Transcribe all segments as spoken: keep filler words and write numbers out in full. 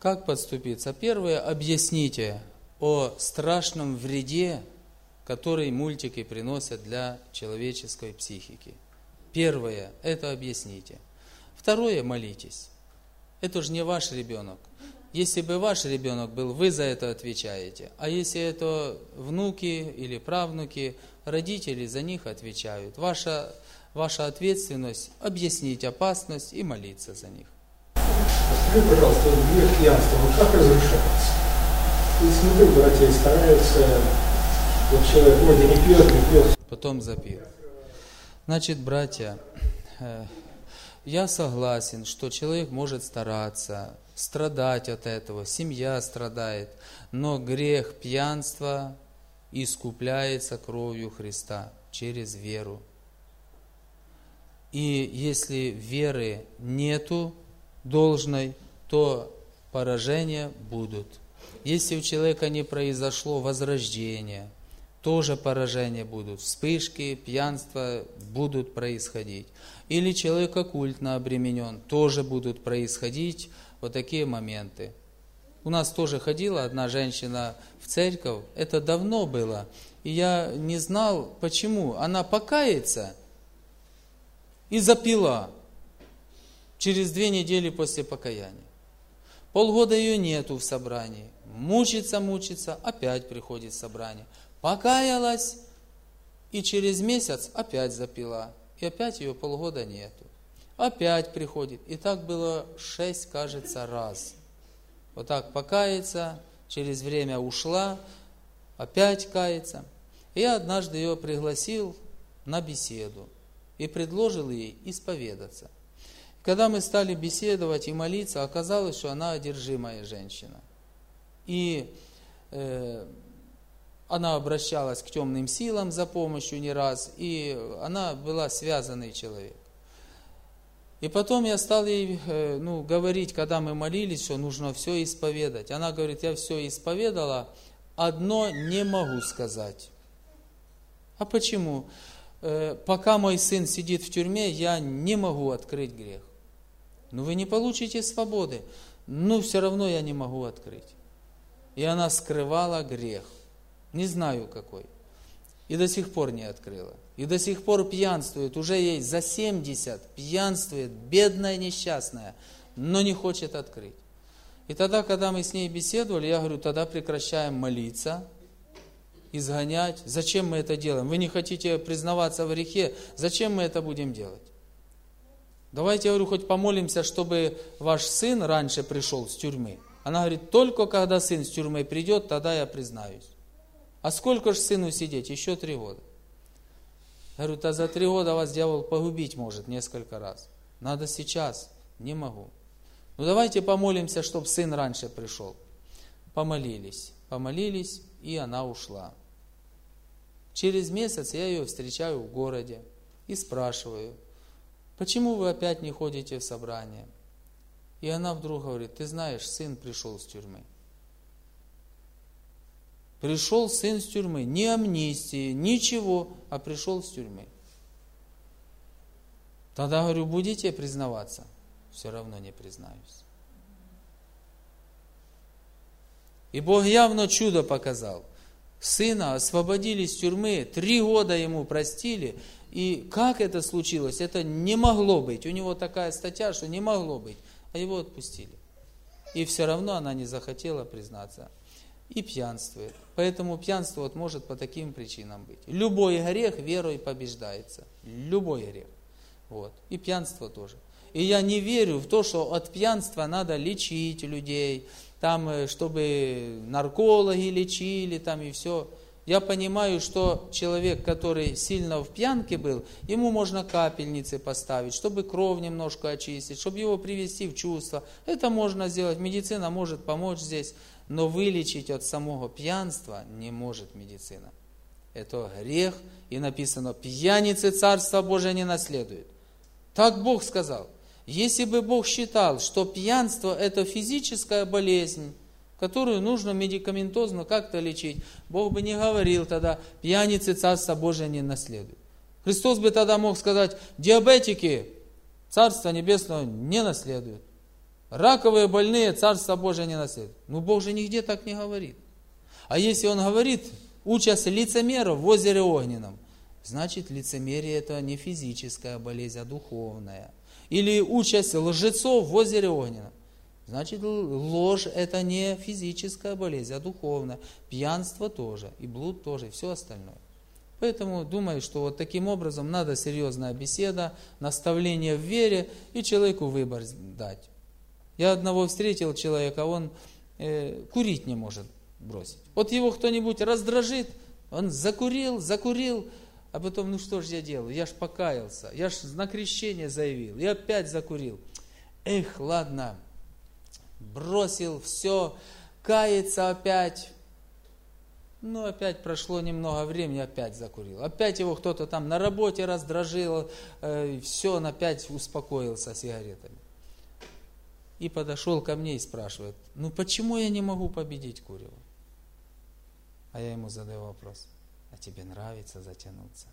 Как подступиться? Первое, объясните о страшном вреде, который мультики приносят для человеческой психики. Первое, это объясните. Второе, молитесь. Это же не ваш ребенок. Если бы ваш ребенок был, вы за это отвечаете. А если это внуки или правнуки, родители за них отвечают. Ваша, ваша ответственность – объяснить опасность и молиться за них. Скажи, пожалуйста, грех пьянства, вот как разрешается? И смотри, братья стараются, вот человек вроде не пьет, не пьет. Потом запил. Значит, братья, я согласен, что человек может стараться, страдать от этого, семья страдает, но грех пьянства искупляется кровью Христа через веру. И если веры нету должной, то поражения будут. Если у человека не произошло возрождение, тоже поражения будут, вспышки, пьянства будут происходить. Или человек оккультно обременен, тоже будут происходить вот такие моменты. У нас тоже ходила одна женщина в церковь, это давно было, и я не знал, почему. Она покается и запила через две недели после покаяния. Полгода ее нету в собрании, мучится, мучится, опять приходит в собрание. Покаялась, и через месяц опять запила, и опять ее полгода нету. Опять приходит, и так было шесть, кажется, раз. Вот так покаяться, через время ушла, опять кается. И я однажды ее пригласил на беседу и предложил ей исповедаться. Когда мы стали беседовать и молиться, оказалось, что она одержимая женщина. И э, она обращалась к темным силам за помощью не раз, и она была связанный человек. И потом я стал ей э, ну, говорить, когда мы молились, что нужно все исповедать. Она говорит, я все исповедала, одно не могу сказать. А почему? Э, пока мой сын сидит в тюрьме, я не могу открыть грех. Ну вы не получите свободы, но все равно я не могу открыть. И она скрывала грех. Не знаю какой. И до сих пор не открыла. И до сих пор пьянствует. Уже ей за семьдесят пьянствует, бедная, несчастная, но не хочет открыть. И тогда, когда мы с ней беседовали, я говорю, тогда прекращаем молиться, изгонять. Зачем мы это делаем? Вы не хотите признаваться в грехе, зачем мы это будем делать? Давайте, я говорю, хоть помолимся, чтобы ваш сын раньше пришел с тюрьмы. Она говорит, только когда сын с тюрьмы придет, тогда я признаюсь. А сколько же сыну сидеть? Еще три года. Я говорю, да за три года вас дьявол погубить может несколько раз. Надо сейчас. Не могу. Ну давайте помолимся, чтобы сын раньше пришел. Помолились. Помолились, и она ушла. Через месяц я ее встречаю в городе и спрашиваю, почему вы опять не ходите в собрание? И она вдруг говорит, ты знаешь, сын пришел с тюрьмы. Пришел сын с тюрьмы, ни амнистии, ничего, а пришел с тюрьмы. Тогда говорю, будете признаваться? Все равно не признаюсь. И Бог явно чудо показал. Сына освободили из тюрьмы, три года ему простили. И как это случилось? Это не могло быть. У него такая статья, что не могло быть. А его отпустили. И все равно она не захотела признаться. И пьянствует. Поэтому пьянство вот может по таким причинам быть. Любой грех верой побеждается. Любой грех. Вот. И пьянство тоже. И я не верю в то, что от пьянства надо лечить людей, там, чтобы наркологи лечили, там и все. Я понимаю, что человек, который сильно в пьянке был, ему можно капельницы поставить, чтобы кровь немножко очистить, чтобы его привести в чувство. Это можно сделать, медицина может помочь здесь, но вылечить от самого пьянства не может медицина. Это грех, и написано, пьяницы Царство Божие не наследуют. Так Бог сказал. Если бы Бог считал, что пьянство это физическая болезнь, которую нужно медикаментозно как-то лечить, Бог бы не говорил тогда, пьяницы Царство Божие не наследуют. Христос бы тогда мог сказать, диабетики Царство Небесного не наследуют. Раковые больные Царство Божие не наследуют. Ну, Бог же нигде так не говорит. А если Он говорит, участь лицемеров в озере Огненном, значит, лицемерие это не физическая болезнь, а духовная. Или участь лжецов в озере Огненном. Значит, ложь это не физическая болезнь, а духовная. Пьянство тоже, и блуд тоже, и все остальное. Поэтому думаю, что вот таким образом надо серьезная беседа, наставление в вере и человеку выбор дать. Я одного встретил человека, он э, курить не может бросить. Вот его кто-нибудь раздражит, он закурил, закурил, а потом, ну что же я делаю, я ж покаялся, я ж на крещение заявил, и опять закурил. Эх, ладно, бросил, все, кается опять. Ну, опять прошло немного времени, опять закурил. Опять его кто-то там на работе раздражил, э, все, он опять успокоился сигаретами. И подошел ко мне и спрашивает, ну почему я не могу победить курево? А я ему задаю вопрос, а тебе нравится затянуться?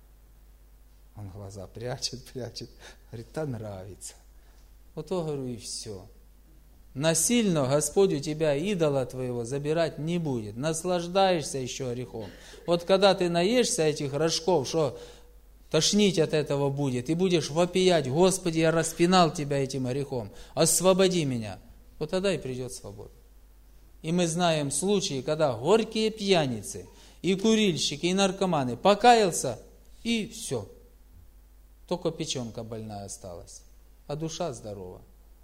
Он глаза прячет, прячет, говорит, да нравится. Вот то, говорю, и все. Насильно Господь у тебя идола твоего забирать не будет. Наслаждаешься еще грехом. Вот когда ты наешься этих рожков, что тошнить от этого будет, и будешь вопиять, Господи, я распинал тебя этим грехом, освободи меня. Вот тогда и придет свобода. И мы знаем случаи, когда горькие пьяницы, и курильщики, и наркоманы покаялся, и все. Только печенка больная осталась, а душа здорова.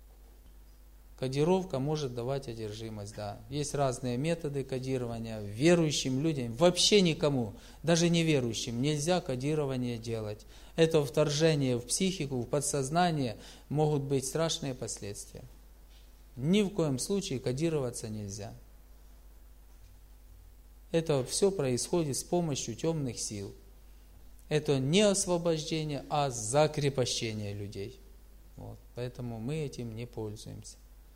Кодировка может давать одержимость, да. Есть разные методы кодирования. Верующим людям, вообще никому, даже неверующим, нельзя кодирование делать. Это вторжение в психику, в подсознание, могут быть страшные последствия. Ни в коем случае кодироваться нельзя. Это все происходит с помощью темных сил. Это не освобождение, а закрепощение людей. Вот. Поэтому мы этим не пользуемся.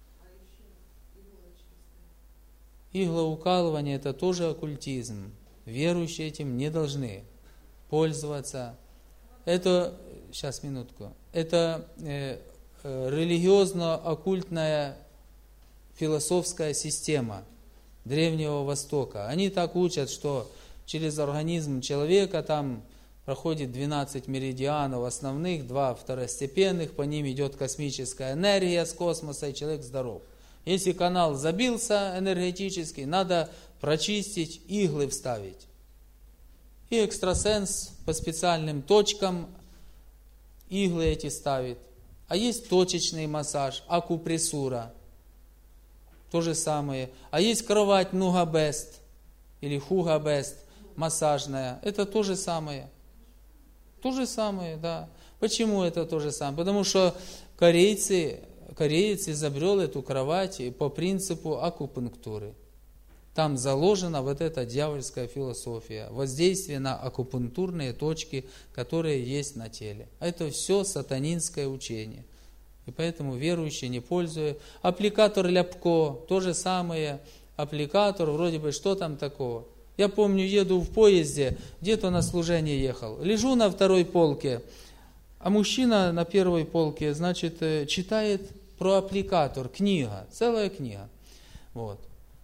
Иглоукалывание – это тоже оккультизм. Верующие этим не должны пользоваться. Это, сейчас минутку, это э, э, религиозно-оккультная философская система Древнего Востока. Они так учат, что через организм человека там проходит двенадцать меридианов основных, два второстепенных, по ним идет космическая энергия с космоса, и человек здоров. Если канал забился энергетически, надо прочистить, иглы вставить. И экстрасенс по специальным точкам иглы эти ставит. А есть точечный массаж, акупрессура. То же самое. А есть кровать нугабест или хугабест, массажная. Это то же самое. То же самое, да. Почему это то же самое? Потому что корейцы... Кореец изобрел эту кровать по принципу акупунктуры. Там заложена вот эта дьявольская философия, воздействие на акупунктурные точки, которые есть на теле. Это все сатанинское учение. И поэтому верующие не пользуются. Аппликатор Ляпко, то же самое. Аппликатор, вроде бы, что там такого? Я помню, еду в поезде, где-то на служение ехал. Лежу на второй полке. А мужчина на первой полке, значит, читает про аппликатор, книга, целая книга. Вот.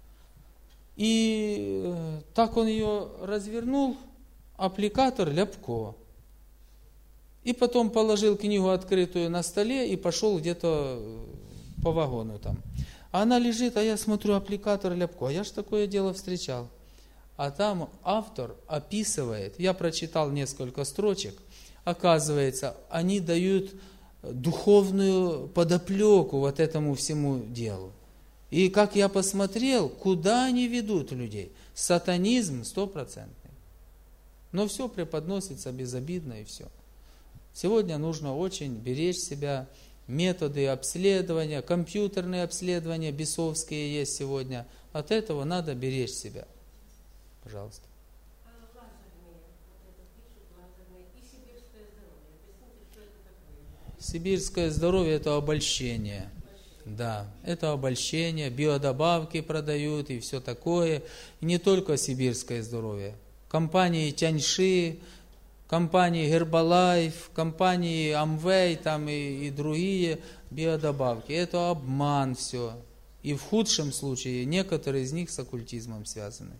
И так он ее развернул, аппликатор Ляпко. И потом положил книгу открытую на столе и пошел где-то по вагону там. А она лежит, а я смотрю, аппликатор Ляпко. А я ж такое дело встречал. А там автор описывает, я прочитал несколько строчек, оказывается, они дают духовную подоплеку вот этому всему делу. И как я посмотрел, куда они ведут людей? Сатанизм стопроцентный. Но все преподносится безобидно и все. Сегодня нужно очень беречь себя. Методы обследования, компьютерные обследования, бесовские есть сегодня. От этого надо беречь себя. Пожалуйста. Сибирское здоровье – это обольщение. Да, это обольщение, биодобавки продают и все такое. И не только сибирское здоровье. Компании Тяньши, компании Herbalife, компании Amway там и, и другие биодобавки. Это обман все. И в худшем случае некоторые из них с оккультизмом связаны.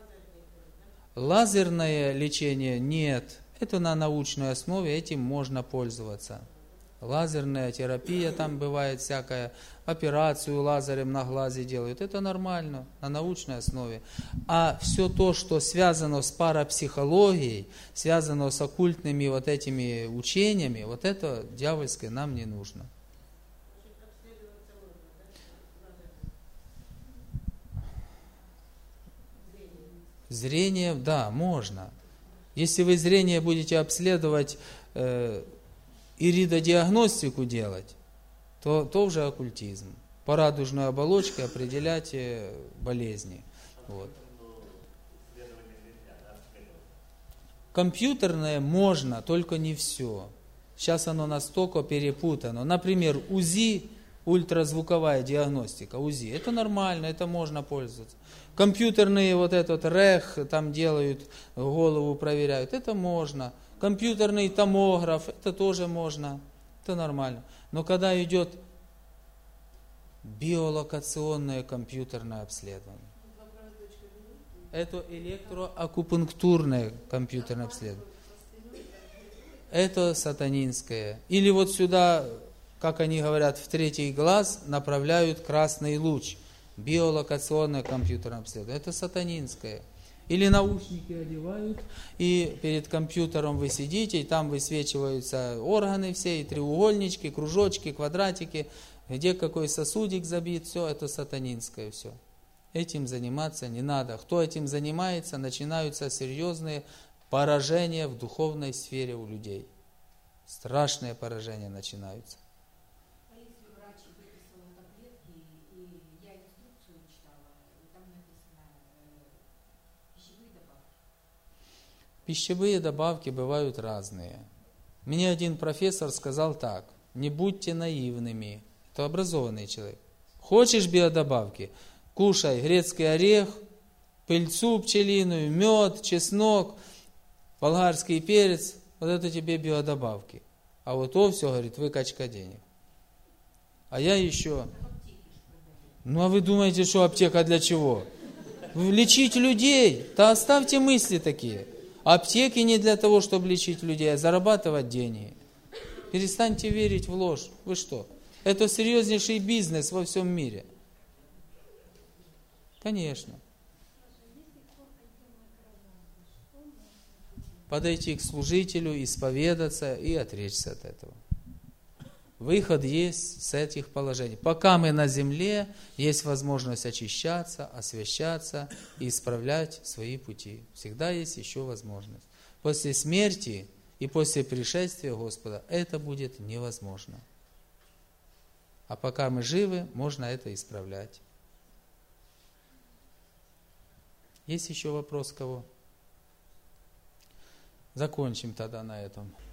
Лазерное лечение нет. Это на научной основе, этим можно пользоваться. Лазерная терапия, там бывает всякая, операцию лазером на глазе делают. Это нормально, на научной основе. А все то, что связано с парапсихологией, связано с оккультными вот этими учениями, вот это дьявольское нам не нужно. Зрение, да, можно. Если вы зрение будете обследовать, э, иридодиагностику делать, то, то уже оккультизм. По радужной оболочке определять болезни. Вот. Компьютерное можно, только не все. Сейчас оно настолько перепутано. Например, УЗИ, ультразвуковая диагностика, УЗИ, это нормально, это можно пользоваться. Компьютерные вот этот РЭХ там делают, голову проверяют, это можно. Компьютерный томограф, это тоже можно, это нормально. Но когда идет биолокационное компьютерное обследование, это электроакупунктурное компьютерное обследование, это сатанинское. Или вот сюда, как они говорят, в третий глаз направляют красный луч, биолокационное компьютерное обследование, это сатанинское. Или наушники одевают, и перед компьютером вы сидите, и там высвечиваются органы все, и треугольнички, кружочки, квадратики, где какой сосудик забит, все это сатанинское все. Этим заниматься не надо. Кто этим занимается, начинаются серьезные поражения в духовной сфере у людей. Страшные поражения начинаются. Пищевые добавки бывают разные. Мне один профессор сказал так: не будьте наивными. Это образованный человек. Хочешь биодобавки? Кушай грецкий орех, пыльцу пчелиную, мед, чеснок, болгарский перец. Вот это тебе биодобавки. А вот то все, говорит, выкачка денег. А я еще... Ну а вы думаете, что аптека для чего? Лечить людей? Да оставьте мысли такие. Аптеки не для того, чтобы лечить людей, а зарабатывать деньги. Перестаньте верить в ложь. Вы что? Это серьезнейший бизнес во всем мире. Конечно. Подойти к служителю, исповедаться и отречься от этого. Выход есть с этих положений. Пока мы на земле, есть возможность очищаться, освящаться и исправлять свои пути. Всегда есть еще возможность. После смерти и после пришествия Господа это будет невозможно. А пока мы живы, можно это исправлять. Есть еще вопрос кого? Закончим тогда на этом.